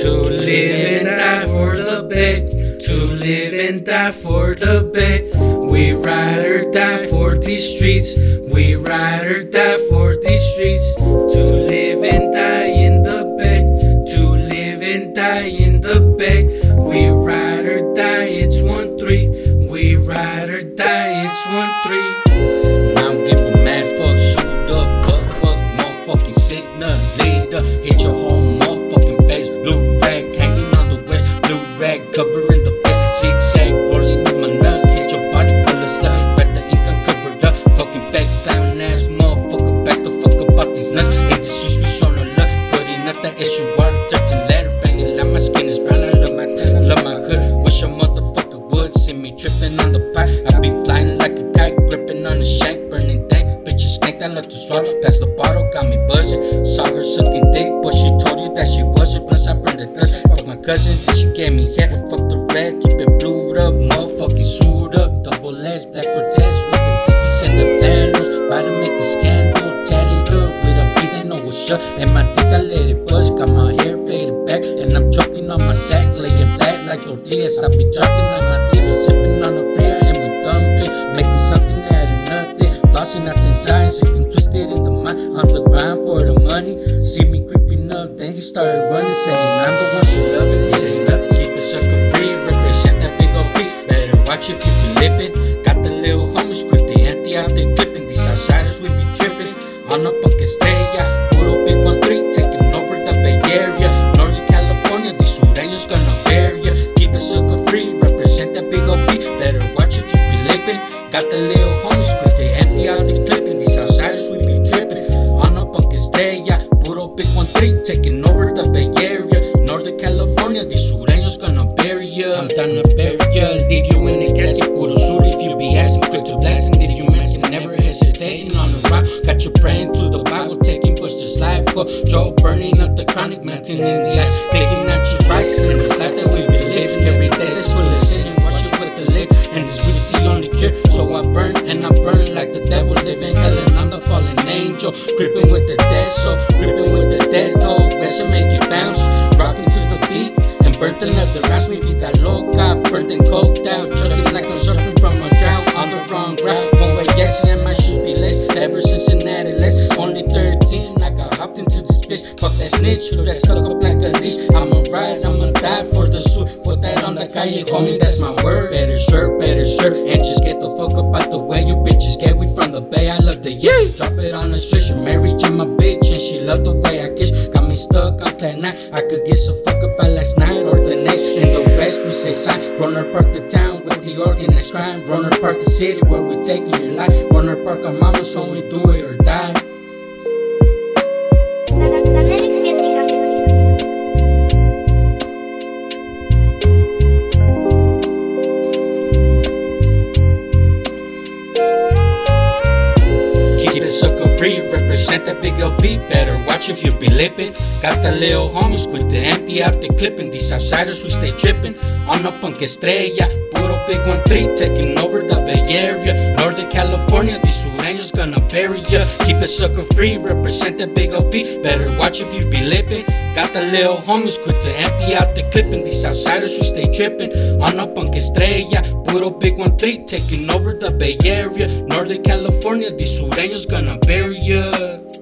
To live and die for the Bay. To live and die for the Bay. We ride or die for these streets. We ride or die for these streets. To live and die in the Bay. To live and die in the Bay. We ride or die, it's 1-3. We ride or die, it's 1-3. Now I'm giving mad fuck, shoot up, buck, motherfucking signal leader. Hit your whole motherfucking face. Blue rag hanging on the west, blue rag covering the face. Zigzag rolling in my nut, hit your body full of slut. Red the ink uncovered up, fucking fake clown ass motherfucker. Back the fuck about these nuts. In the streets we show no love, putting up that issue art, 13 letter banging like my skin is brown. I love my town, love my hood. Wish a motherfucker would see me tripping on the pipe. I be flying like a kite, gripping on the shank, burning dank. Bitches stank, I love to swallow. Pass the bottle, got me buzzing. Saw her sucking dick, but she told you that she wasn't. Plus I burned the dust. Fuck my cousin, and she gave me head. Fuck the red, keep it blued up, motherfucking suit up. Double edged, black Cortez with the dickies and the vandals. About to make the scandal, tatted up with a beat, they know what's up. And my dick, I let it buzz, got my hair faded back, and I'm choking on my sack, laying flat like tortillas. I be talking like my dick, sipping on the beer, and we dumping, making something out of nothing. Flossing out design, sitting twisted in the mind. On the grind for the money. See me creeping up, then he started running, saying I'm the one she loving. It ain't nothing, keep it sucker free. Represent that big old beat. Better watch if you be lippin'. Got the little homies quick to empty out they clipping. These outsiders we be tripping. On up on Estrella, puro big 1-3, taking over the Bay Area. Northern California, these sureños gonna bury ya. Keep it sucker free, represent that big old beat. Better watch if you be lippin'. Got the little homies quick to empty out the clipping. These outsiders we be tripping. On up on Estrella, puro big 1-3, taking over the Bay Area. Northern California, these sureños gonna bury ya. I'm done to bury ya, leave you in a casket. Puro sur if you be asking, quick to blasting. If you masking, never hesitating on the rock. Got you praying to the Bible, taking Bush's life. Go Joe burning up the chronic, melting in the ice. Taking out your rice in this life that we be living. Every day that's full of sin and wash it with the lid. And this weed's the only cure, so I burn and I burn like the devil living hell. And I'm the fallen angel, creeping with the dead soul, creeping with the dead cold. West to make it bounce, rocking to the beat. And burnt another rounds, we be that loca, burnt and coked out. Chugging like I'm surfing from a drought on the wrong route. One-way accident, my shoes be laced. Ever since Cincinnati, less only 13, I got hopped into this bitch. Fuck that snitch, you that stuck up like a leash. I'ma ride, I'ma die for the suit. Put that on the calle, homie, that's my word. Better shirt, and just get the fuck up out the way. You bitches get we from the Bay, I love the yay. Drop it on the street, she married to my bitch, and she loved the way I kiss. Got me stuck on plan 9, I could get some fuck up by last night or the next. And the rest we say sign. Runner Park the town with the organized crime. Runner Park the city where we taking your life. Runner Park our mama, so we do it or die. Keep it sucker free, represent that big old beat. Better watch if you be lippin'. Got the little homies quick to empty out the clipping. These outsiders we stay trippin'. On up on Estrella, puro big 1-3, taking over the Bay Area. Northern California, these sureños gonna bury ya. Keep it sucker free, represent that big old beat. Better watch if you be lippin'. Got the little homies quick to empty out the clipping. These outsiders we stay trippin'. On up on Estrella, puro big 1-3, taking over the Bay Area. Northern California, these sureños gonna bury ya.